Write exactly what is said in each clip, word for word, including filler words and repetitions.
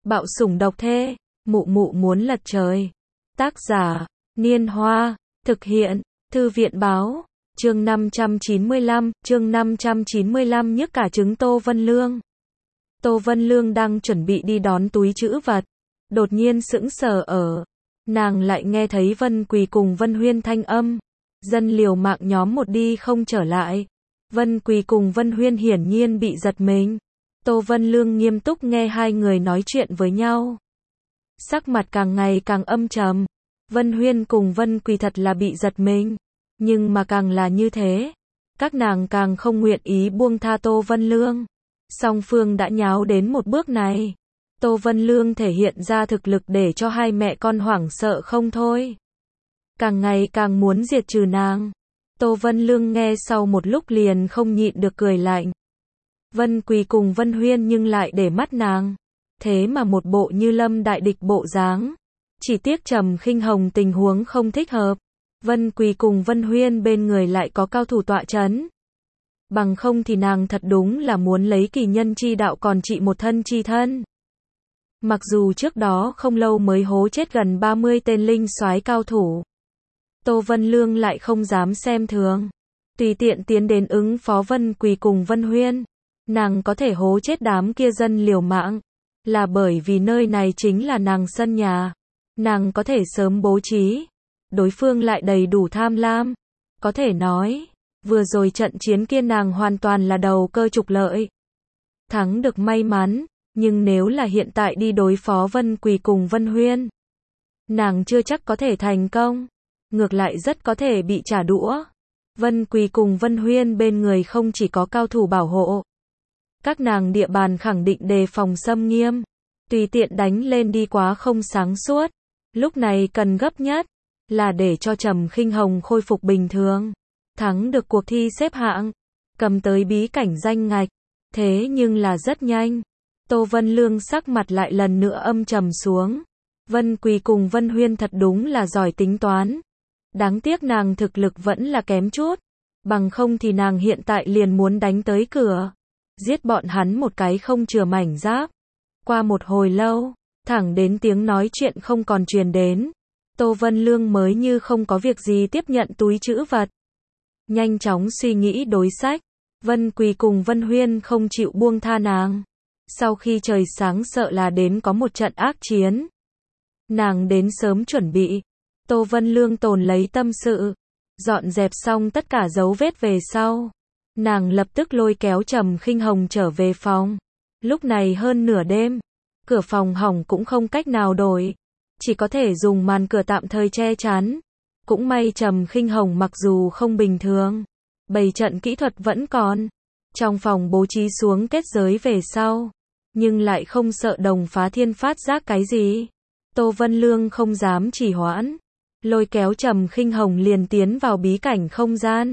Bạo sủng độc thê, mụ mụ muốn lật trời. Tác giả, Niên Hoa, thực hiện, Thư viện Báo, chương năm trăm chín mươi lăm, chương năm trăm chín mươi lăm nhức cả trứng Tô Vân Lương. Tô Vân Lương đang chuẩn bị đi đón túi trữ vật, đột nhiên sững sờ ở. Nàng lại nghe thấy Vân Quỳ cùng Vân Huyên thanh âm. Dân liều mạng nhóm một đi không trở lại. Vân Quỳ cùng Vân Huyên hiển nhiên bị giật mình. Tô Vân Lương nghiêm túc nghe hai người nói chuyện với nhau. Sắc mặt càng ngày càng âm trầm. Vân Huyên cùng Vân Quỳ thật là bị giật mình. Nhưng mà càng là như thế, các nàng càng không nguyện ý buông tha Tô Vân Lương. Song phương đã nháo đến một bước này. Tô Vân Lương thể hiện ra thực lực để cho hai mẹ con hoảng sợ không thôi. Càng ngày càng muốn diệt trừ nàng. Tô Vân Lương nghe sau một lúc liền không nhịn được cười lạnh. Vân Quỳ cùng Vân Huyên nhưng lại để mắt nàng. Thế mà một bộ như lâm đại địch bộ dáng. Chỉ tiếc Trầm Khinh Hồng tình huống không thích hợp. Vân Quỳ cùng Vân Huyên bên người lại có cao thủ tọa chấn. Bằng không thì nàng thật đúng là muốn lấy kỳ nhân chi đạo còn trị một thân chi thân. Mặc dù trước đó không lâu mới hố chết gần ba mươi tên linh soái cao thủ. Tô Vân Lương lại không dám xem thường. Tùy tiện tiến đến ứng phó Vân Quỳ cùng Vân Huyên. Nàng có thể hố chết đám kia dân liều mạng. Là bởi vì nơi này chính là nàng sân nhà. Nàng có thể sớm bố trí. Đối phương lại đầy đủ tham lam. Có thể nói, vừa rồi trận chiến kia nàng hoàn toàn là đầu cơ trục lợi. Thắng được may mắn, nhưng nếu là hiện tại đi đối phó Vân Quỳ cùng Vân Huyên, nàng chưa chắc có thể thành công. Ngược lại rất có thể bị trả đũa. Vân Quỳ cùng Vân Huyên bên người không chỉ có cao thủ bảo hộ. Các nàng địa bàn khẳng định đề phòng xâm nghiêm. Tùy tiện đánh lên đi quá không sáng suốt. Lúc này cần gấp nhất là để cho Trầm Khinh Hồng khôi phục bình thường. Thắng được cuộc thi xếp hạng. Cầm tới bí cảnh danh ngạch. Thế nhưng là rất nhanh. Tô Vân Lương sắc mặt lại lần nữa âm trầm xuống. Vân Quỳ cùng Vân Huyên thật đúng là giỏi tính toán. Đáng tiếc nàng thực lực vẫn là kém chút. Bằng không thì nàng hiện tại liền muốn đánh tới cửa. Giết bọn hắn một cái không chừa mảnh giáp. Qua một hồi lâu, thẳng đến tiếng nói chuyện không còn truyền đến. Tô Vân Lương mới như không có việc gì tiếp nhận túi trữ vật. Nhanh chóng suy nghĩ đối sách. Vân Quỳ cùng Vân Huyên không chịu buông tha nàng. Sau khi trời sáng sợ là đến có một trận ác chiến. Nàng đến sớm chuẩn bị. Tô Vân Lương tồn lấy tâm sự. Dọn dẹp xong tất cả dấu vết về sau. Nàng lập tức lôi kéo Trầm Khinh Hồng trở về phòng. Lúc này hơn nửa đêm. Cửa phòng hỏng cũng không cách nào đổi. Chỉ có thể dùng màn cửa tạm thời che chắn. Cũng may Trầm Khinh Hồng mặc dù không bình thường. Bày trận kỹ thuật vẫn còn. Trong phòng bố trí xuống kết giới về sau. Nhưng lại không sợ đồng phá thiên phát giác cái gì. Tô Vân Lương không dám trì hoãn. Lôi kéo Trầm Khinh Hồng liền tiến vào bí cảnh không gian.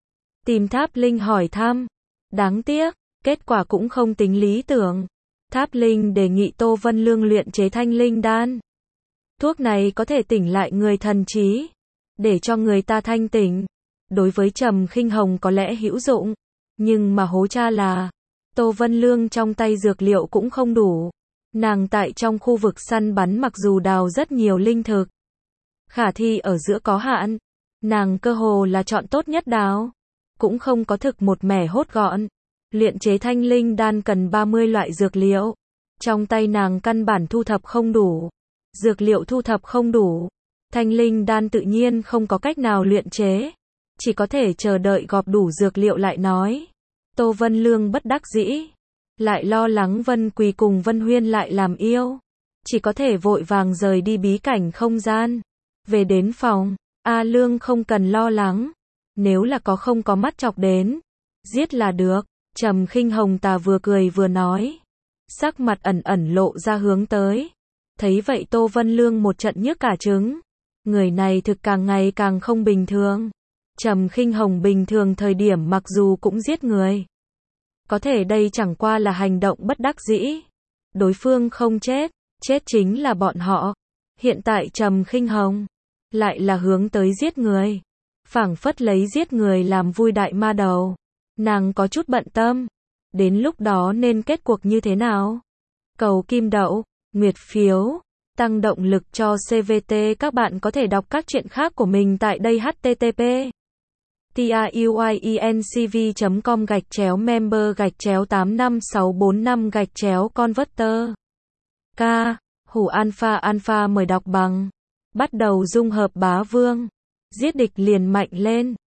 Tìm Tháp Linh hỏi thăm. Đáng tiếc, kết quả cũng không tính lý tưởng. Tháp Linh đề nghị Tô Vân Lương luyện chế thanh linh đan. Thuốc này có thể tỉnh lại người thần trí. Để cho người ta thanh tỉnh. Đối với Trầm Khinh Hồng có lẽ hữu dụng. Nhưng mà hố cha là. Tô Vân Lương trong tay dược liệu cũng không đủ. Nàng tại trong khu vực săn bắn mặc dù đào rất nhiều linh thực. Khả thi ở giữa có hạn. Nàng cơ hồ là chọn tốt nhất đào. Cũng không có thực một mẻ hốt gọn. Luyện chế thanh linh đan cần ba mươi loại dược liệu. Trong tay nàng căn bản thu thập không đủ. Dược liệu thu thập không đủ. Thanh linh đan tự nhiên không có cách nào luyện chế. Chỉ có thể chờ đợi gọp đủ dược liệu lại nói. Tô Vân Lương bất đắc dĩ. Lại lo lắng Vân Quỳ cùng Vân Huyên lại làm yêu. Chỉ có thể vội vàng rời đi bí cảnh không gian. Về đến phòng. A Lương không cần lo lắng. Nếu là có không có mắt chọc đến. Giết là được. Trầm Khinh Hồng ta vừa cười vừa nói. Sắc mặt ẩn ẩn lộ ra hướng tới. Thấy vậy Tô Vân Lương một trận nhức cả trứng. Người này thực càng ngày càng không bình thường. Trầm Khinh Hồng bình thường thời điểm mặc dù cũng giết người. Có thể đây chẳng qua là hành động bất đắc dĩ. Đối phương không chết. Chết chính là bọn họ. Hiện tại Trầm Khinh Hồng lại là hướng tới giết người. Phảng phất lấy giết người làm vui đại ma đầu. Nàng có chút bận tâm. Đến lúc đó nên kết cuộc như thế nào? Cầu kim đậu. Nguyệt phiếu, tăng động lực cho xê vê tê. Các bạn có thể đọc các truyện khác của mình tại đây h t t p truyencv chấm com gạch chéo member gạch chéo tám năm sáu bốn năm gạch chéo converter. K. Hủ alpha alpha mời đọc bằng. Bắt đầu dung hợp bá vương. Giết địch liền mạnh lên.